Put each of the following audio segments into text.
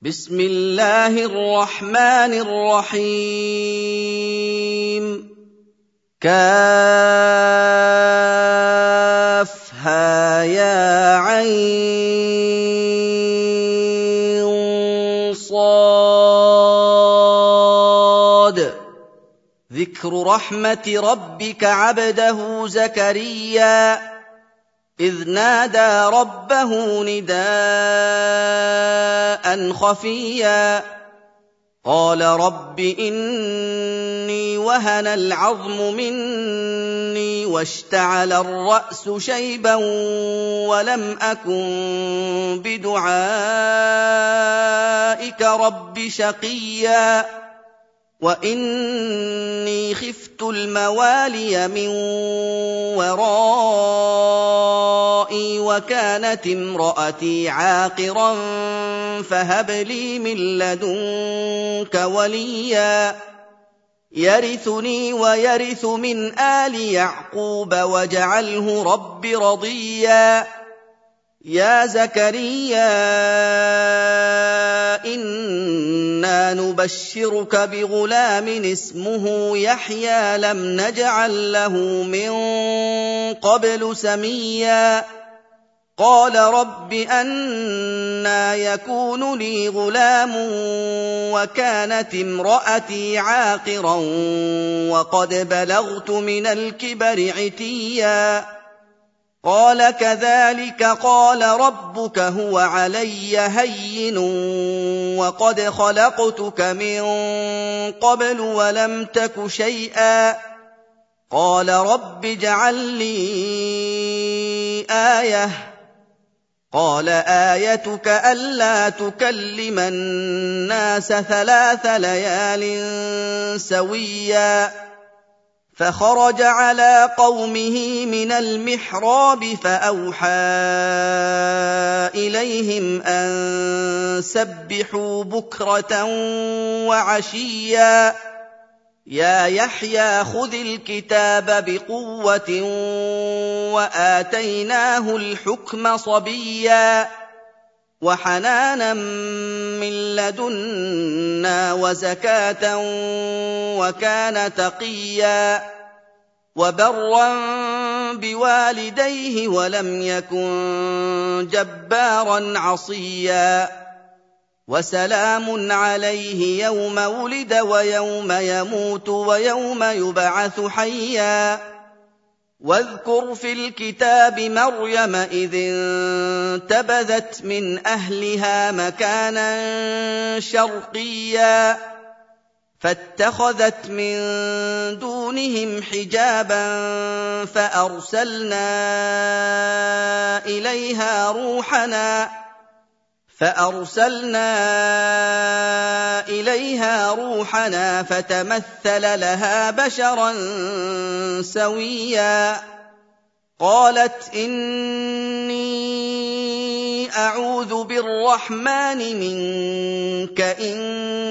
بسم الله الرحمن الرحيم كافها يا عين صاد ذكر رحمة ربك عبده زكريا إذ نادى ربه نداء خفيا قال رب إني وهن العظم مني واشتعل الرأس شيبا ولم أكن بدعائك رب شقيا وإني خفت الموالي من ورائي وكانت امرأتي عاقرا فهب لي من لدنك وليا يرثني ويرث من آل يعقوب واجعله رب رضيا يا زكريا إنا نبشرك بغلام اسمه يحيى لم نجعل له من قبل سميا قال رب أنى يكون لي غلام وكانت امرأتي عاقرا وقد بلغت من الكبر عتيا قال كذلك قال ربك هو علي هين وقد خلقتك من قبل ولم تك شيئا قال رب اجعل لي آية قال آيتك ألا تكلم الناس 3 ليال سويا فخرج على قومه من المحراب فأوحى إليهم أن سبحوا بكرة وعشيا يا يحيى خذ الكتاب بقوة وآتيناه الحكم صبيا وحنانا من لدنا وزكاة وكان تقيا وبرا بوالديه ولم يكن جبارا عصيا وسلام عليه يوم ولد ويوم يموت ويوم يبعث حيا واذكر في الكتاب مريم إذ انتبذت من أهلها مكانا شرقيا فاتخذت من دونهم حجابا فأرسلنا إليها روحنا فتمثل لها بشرا سويا قالت إني أعوذ بالرحمن منك إن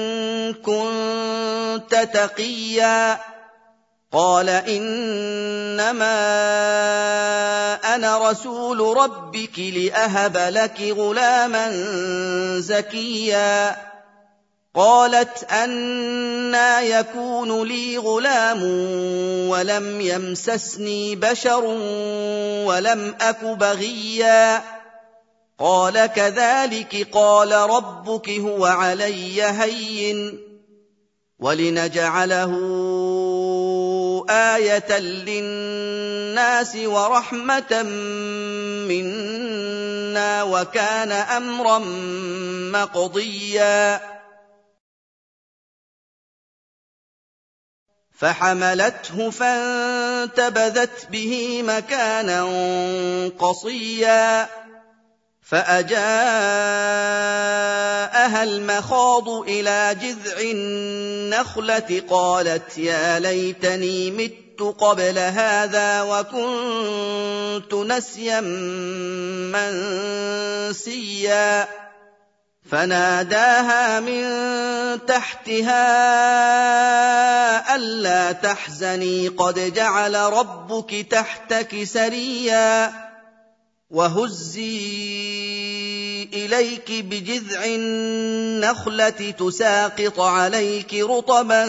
كنت تقيا قال إنما أنا رسول ربك لأهب لك غلاما زكيا قالت أنى يكون لي غلام ولم يمسسني بشر ولم أك بغيا قال كذلك قال ربك هو علي هين ولنجعله آية للناس ورحمة منا وكان أمرا مقضيا فحملته فانتبذت به مكانا قصيا فأجاءها المخاض إلى جذع النخلة قالت يا ليتني مت قبل هذا وكنت نسيا منسيا فناداها من تحتها ألا تحزني قد جعل ربك تحتك سريا وهزي إليك بجذع النخلة تساقط عليك رطبا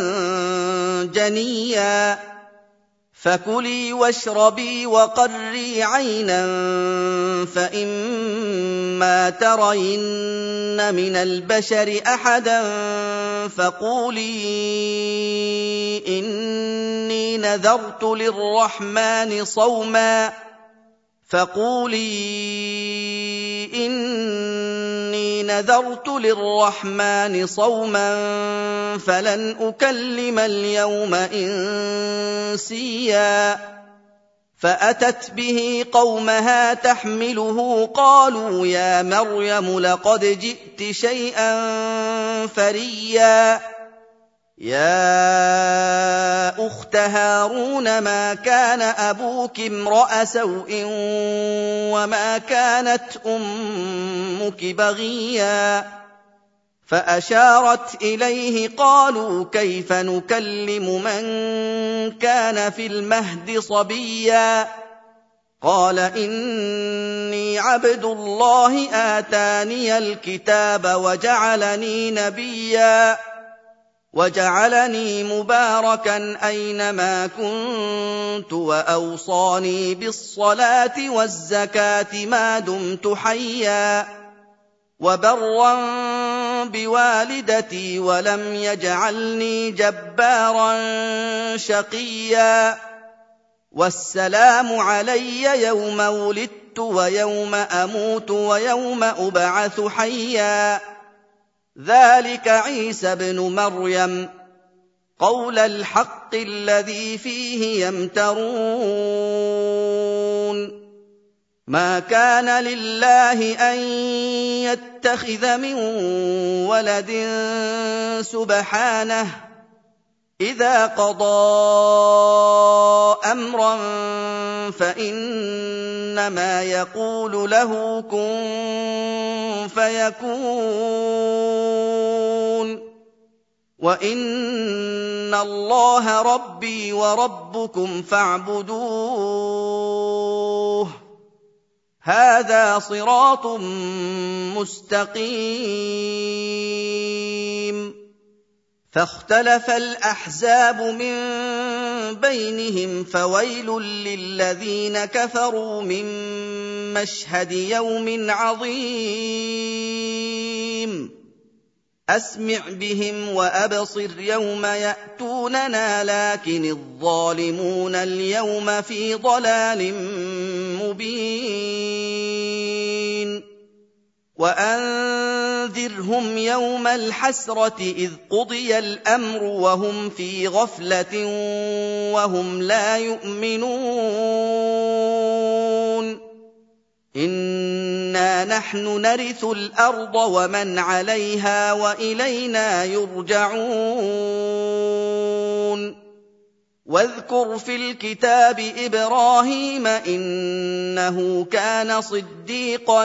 جنيا فكلي واشربي وقري عينا فإما ترين من البشر أحدا فقولي إني نذرت للرحمن صوما فلن أكلم اليوم إنسيا فأتت به قومها تحمله قالوا يا مريم لقد جئت شيئا فريا يا أخت هارون ما كان أبوك امرأ سوء وما كانت أمك بغيا فأشارت إليه قالوا كيف نكلم من كان في المهد صبيا قال إني عبد الله آتاني الكتاب وجعلني نبيا وجعلني مباركا أينما كنت وأوصاني بالصلاة والزكاة ما دمت حيا وبرا بوالدتي ولم يجعلني جبارا شقيا والسلام علي يوم ولدت ويوم أموت ويوم أبعث حيا ذلك عيسى ابن مريم قول الحق الذي فيه يمترون ما كان لله أن يتخذ من ولد سبحانه إذا قضى أمرا فإنما يقول له كن فيكون وإن الله ربي وربكم فاعبدوه هذا صراط مستقيم فاختلف الأحزاب من بينهم فويل للذين كفروا من مشهد يوم عظيم أسمع بهم وأبصر يوم يأتوننا لكن الظالمون اليوم في ضلال مبين وأنذرهم يوم الحسرة إذ قضي الأمر وهم في غفلة وهم لا يؤمنون إنا نحن نرث الأرض ومن عليها وإلينا يرجعون واذكر في الكتاب إبراهيم إنه كان صديقا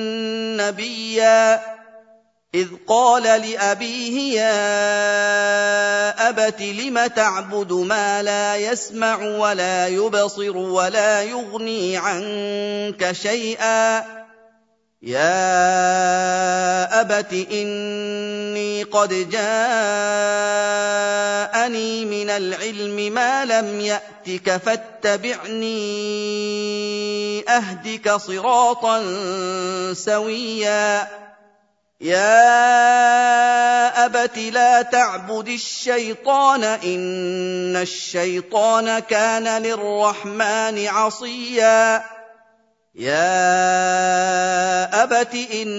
نبيا إذ قال لأبيه يا أبت لم تعبد ما لا يسمع ولا يبصر ولا يغني عنك شيئا يا أبت إني قد جاءني من العلم ما لم يأتك فاتبعني أهدك صراطا سويا يا أبت لا تعبد الشيطان إن الشيطان كان للرحمن عصيا يا أبت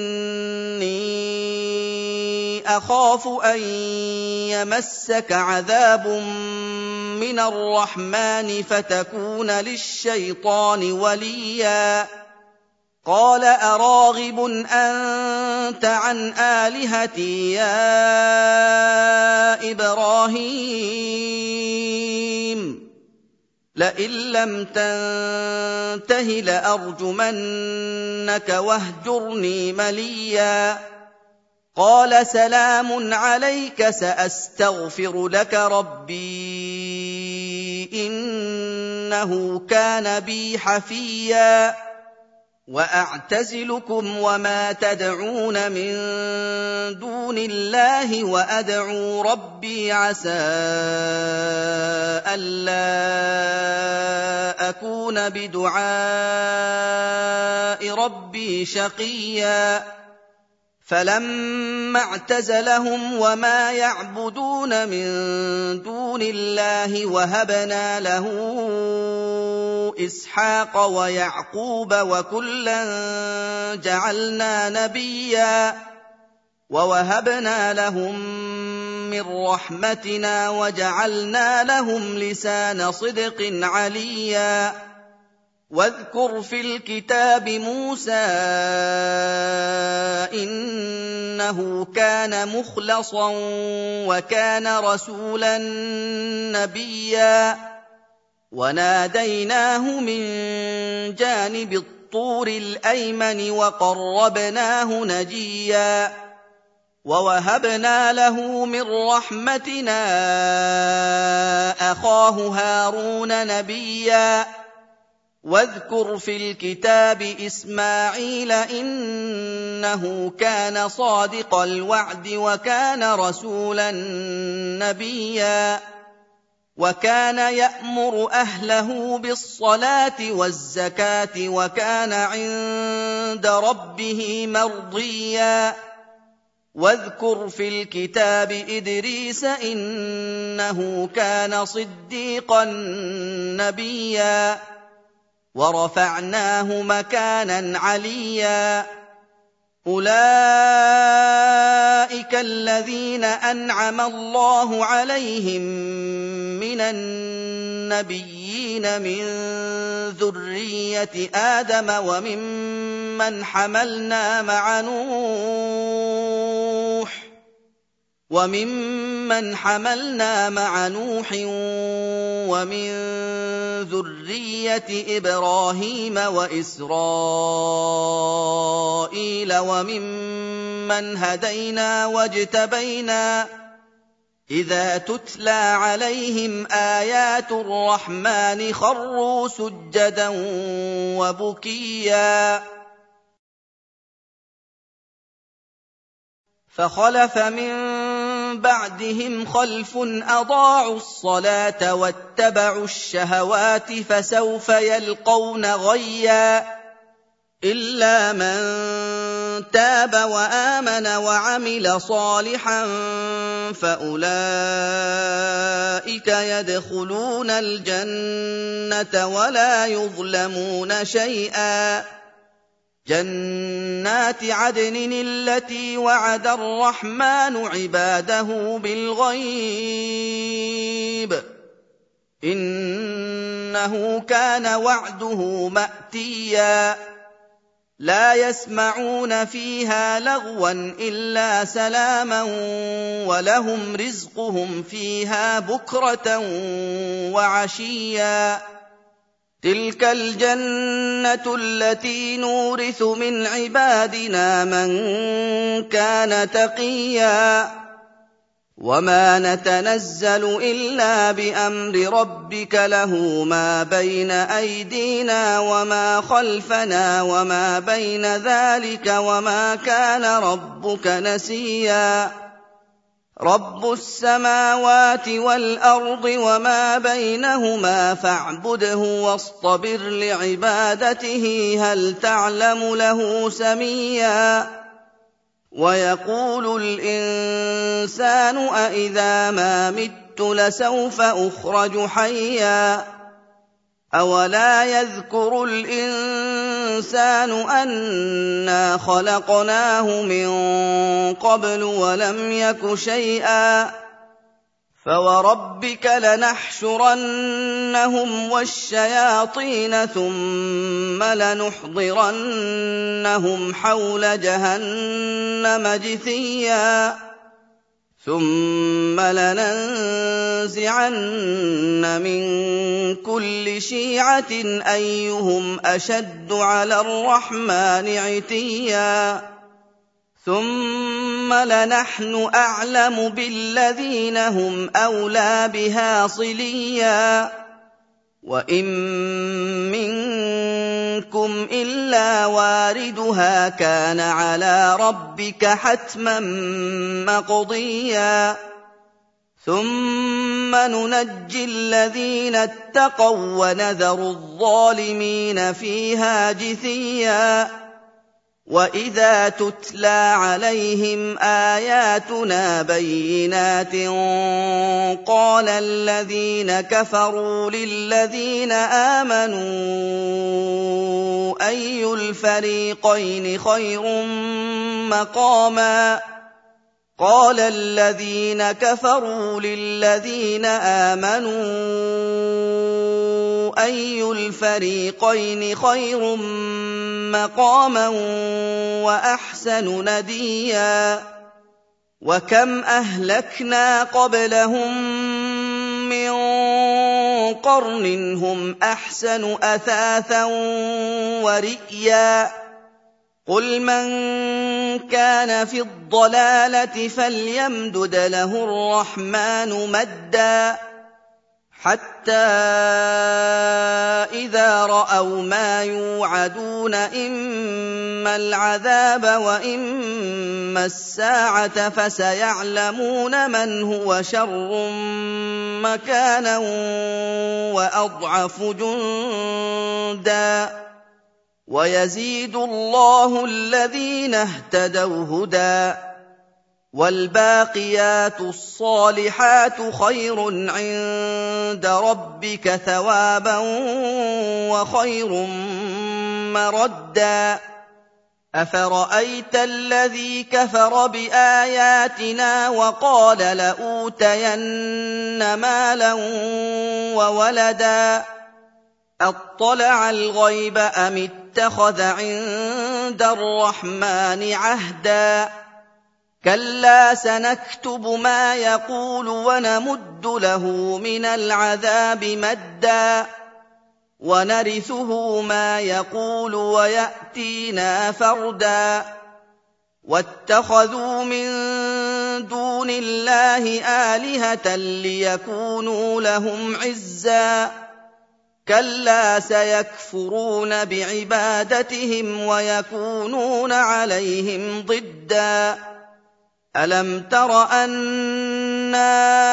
إني أخاف أن يمسك عذاب من الرحمن فتكون للشيطان وليا قال أراغب أنت عن آلهتي يا إبراهيم لئن لم تنته لأرجمنك واهجرني مليا قال سلام عليك سأستغفر لك ربي إنه كان بي حفيا وأعتزلكم وما تدعون من دون الله وأدعو ربي عسى ألا أكون بدعاء ربي شقيا فلما اعتزلهم وما يعبدون من دون الله وهبنا له إسحاق ويعقوب وكلا جعلنا نبيا ووهبنا لهم من رحمتنا وجعلنا لهم لسان صدق عليا واذكر في الكتاب موسى إنه كان مخلصا وكان رسولا نبيا وناديناه من جانب الطور الأيمن وقربناه نجيا ووهبنا له من رحمتنا أخاه هارون نبيا واذكر في الكتاب إسماعيل إنه كان صادق الوعد وكان رسولا نبيا وكان يأمر أهله بالصلاة والزكاة وكان عند ربه مرضيا واذكر في الكتاب إدريس إنه كان صديقا نبيا ورفعناه مكانا عليا أولئك الذين أنعم الله عليهم من النبيين من ذرية آدم وممن حملنا مع نوح ومن ذرية إبراهيم وإسرائيل وممن هدينا واجتبينا إذا تتلى عليهم آيات الرحمن خروا سجدا وبكيا فخلف من بعدهم خلف أضاعوا الصلاة واتبعوا الشهوات فسوف يلقون غيا إلا من تاب وآمن وعمل صالحا فأولئك يدخلون الجنة ولا يظلمون شيئا جنات عدن التي وعد الرحمن عباده بالغيب إنه كان وعده مأتيا لا يسمعون فيها لغوا إلا سلاما ولهم رزقهم فيها بكرة وعشيا تلك الجنة التي نورث من عبادنا من كان تقيا وما نتنزل إلا بأمر ربك له ما بين أيدينا وما خلفنا وما بين ذلك وما كان ربك نسيا رب السماوات والأرض وما بينهما فاعبده واصطبر لعبادته هل تعلم له سميا ويقول الإنسان أإذا ما مت لسوف أخرج حيا أولا يذكر الإنسان أنا خلقناه من قبل ولم يك شيئا فوربك لنحشرنهم والشياطين ثم لنحضرنهم حول جهنم جثيا ثم لننزعن من كل شيعة أيهم أشد على الرحمن عتيا ثم لنحن أعلم بالذين هم أولى بها صليا وَإِن مِّنكُمْ إِلَّا وَارِدُهَا كَانَ عَلَىٰ رَبِّكَ حَتْمًا مَّقْضِيًّا ثُمَّ نُنَجِّي الَّذِينَ اتَّقَوا وَّنَذَرُ الظَّالِمِينَ فِيهَا جِثِيًّا وَإِذَا تُتْلَىٰ عَلَيْهِمْ آيَاتُنَا بَيِّنَاتٍ قَالَ الَّذِينَ كَفَرُوا لِلَّذِينَ آمَنُوا أَيُّ الْفَرِيقَيْنِ خَيْرٌ مَّقَامًا قَالَ الَّذِينَ كَفَرُوا لِلَّذِينَ آمَنُوا أَيُّ الْفَرِيقَيْنِ خَيْرٌ مَّقَامًا وَأَحْسَنُ نَدِيًّا وَكَمْ أَهْلَكْنَا قَبْلَهُم مِّن قَرْنٍ هُمْ أَحْسَنُ أَثَاثًا وَرِئْيًا قُلْ مَن كَانَ فِي الضَّلَالَةِ فَلْيَمْدُدْ لَهُ الرَّحْمَٰنُ مَدًّا حَتَّىٰ إِذَا رَأَوْا مَا يُوعَدُونَ إِمَّا الْعَذَابَ وَإِمَّا السَّاعَةَ فَسَيَعْلَمُونَ مَنْ هُوَ شَرٌّ مَّكَانًا وَأَضْعَفُ جُندًا وَيَزِيدُ اللَّهُ الَّذِينَ اهْتَدَوْا هُدًى وَالْبَاقِيَاتُ الصَّالِحَاتُ خَيْرٌ عِندَ رَبِّكَ ثَوَابًا وَخَيْرٌ مَّرَدًّا أَفَرَأَيْتَ الَّذِي كَفَرَ بِآيَاتِنَا وَقَالَ لَأُوتَيَنَّ مَالًا وَوَلَدًا أَطَّلَعَ الْغَيْبَ أَمِ اتَّخَذَ عِندَ الرَّحْمَٰنِ عَهْدًا كَلَّا سَنَكْتُبُ مَا يَقُولُ وَنَمُدُّ لَهُ مِنَ الْعَذَابِ مَدًّا وَنَرِثُهُ مَا يَقُولُ وَيَأْتِينَا فَرْدًا وَاتَّخَذُوا مِن دُونِ اللَّهِ آلِهَةً لِّيَكُونُوا لَهُمْ عِزًّا كَلَّا سَيَكْفُرُونَ بِعِبَادَتِهِمْ وَيَكُونُونَ عَلَيْهِمْ ضِدًّا أَلَمْ تَرَ أَنَّا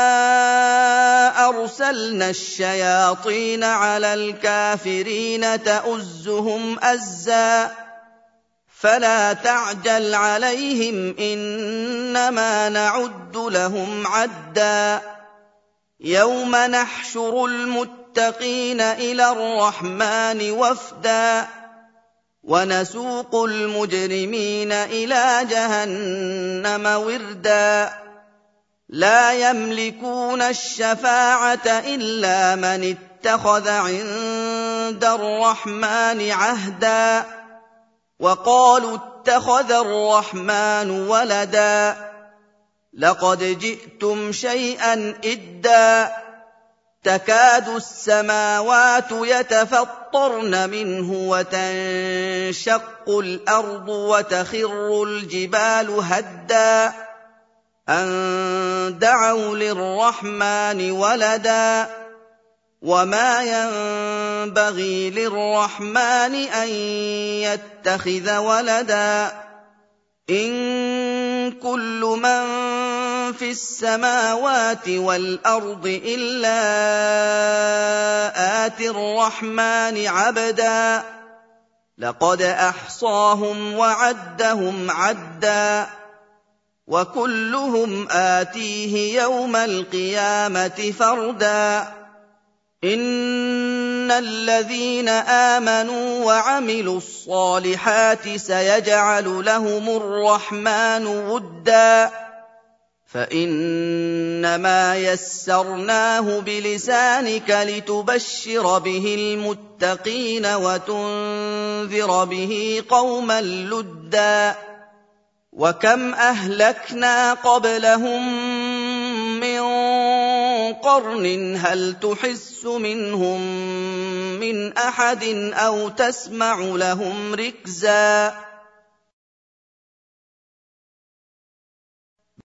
أَرْسَلْنَا الشَّيَاطِينَ عَلَى الْكَافِرِينَ تَؤُزُّهُمْ أَزًّا فَلَا تَعْجَلْ عَلَيْهِمْ إِنَّمَا نَعُدُّ لَهُمْ عَدًّا يَوْمَ نَحْشُرُ الْمُتَّقِينَ إِلَى الرَّحْمَٰنِ وَفْدًا وَنَسُوقُ الْمُجْرِمِينَ إِلَىٰ جَهَنَّمَ وِرْدًا لَّا يَمْلِكُونَ الشَّفَاعَةَ إِلَّا مَنِ اتَّخَذَ عِندَ الرَّحْمَٰنِ عَهْدًا وَقَالُوا اتَّخَذَ الرَّحْمَٰنُ وَلَدًا لَّقَدْ جِئْتُمْ شَيْئًا إِدًّا تَكَادُ السَّمَاوَاتُ يَتَفَطَّرْنَ مِنْهُ وَتَنشَقُّ الْأَرْضُ وَتَخِرُّ الْجِبَالُ هَدًّا أَن دَعَوْا لِلرَّحْمَٰنِ وَلَدًا وَمَا يَنبَغِي لِلرَّحْمَٰنِ أَن يَتَّخِذَ وَلَدًا إِن كُلُّ مَن فِي السَّمَاوَاتِ وَالْأَرْضِ إِلَّا آتِي الرَّحْمَٰنِ عَبْدًا لَّقَدْ أَحْصَاهُمْ وَعَدَّهُمْ عَدًّا وَكُلُّهُمْ آتِيهِ يَوْمَ الْقِيَامَةِ فَرْدًا إِنَّ الَّذِينَ آمَنُوا وَعَمِلُوا الصَّالِحَاتِ سَيَجْعَلُ لَهُمُ الرَّحْمَٰنُ وُدًّا فَإِنَّمَا يَسَّرْنَاهُ بِلِسَانِكَ لِتُبَشِّرَ بِهِ الْمُتَّقِينَ وَتُنذِرَ بِهِ قَوْمًا لُّدًّا وَكَمْ أَهْلَكْنَا قَبْلَهُم مِّن قَرْنٍ هَلْ تُحِسُّ مِنْهُم مِّنْ أَحَدٍ أَوْ تَسْمَعُ لَهُمْ رِكْزًا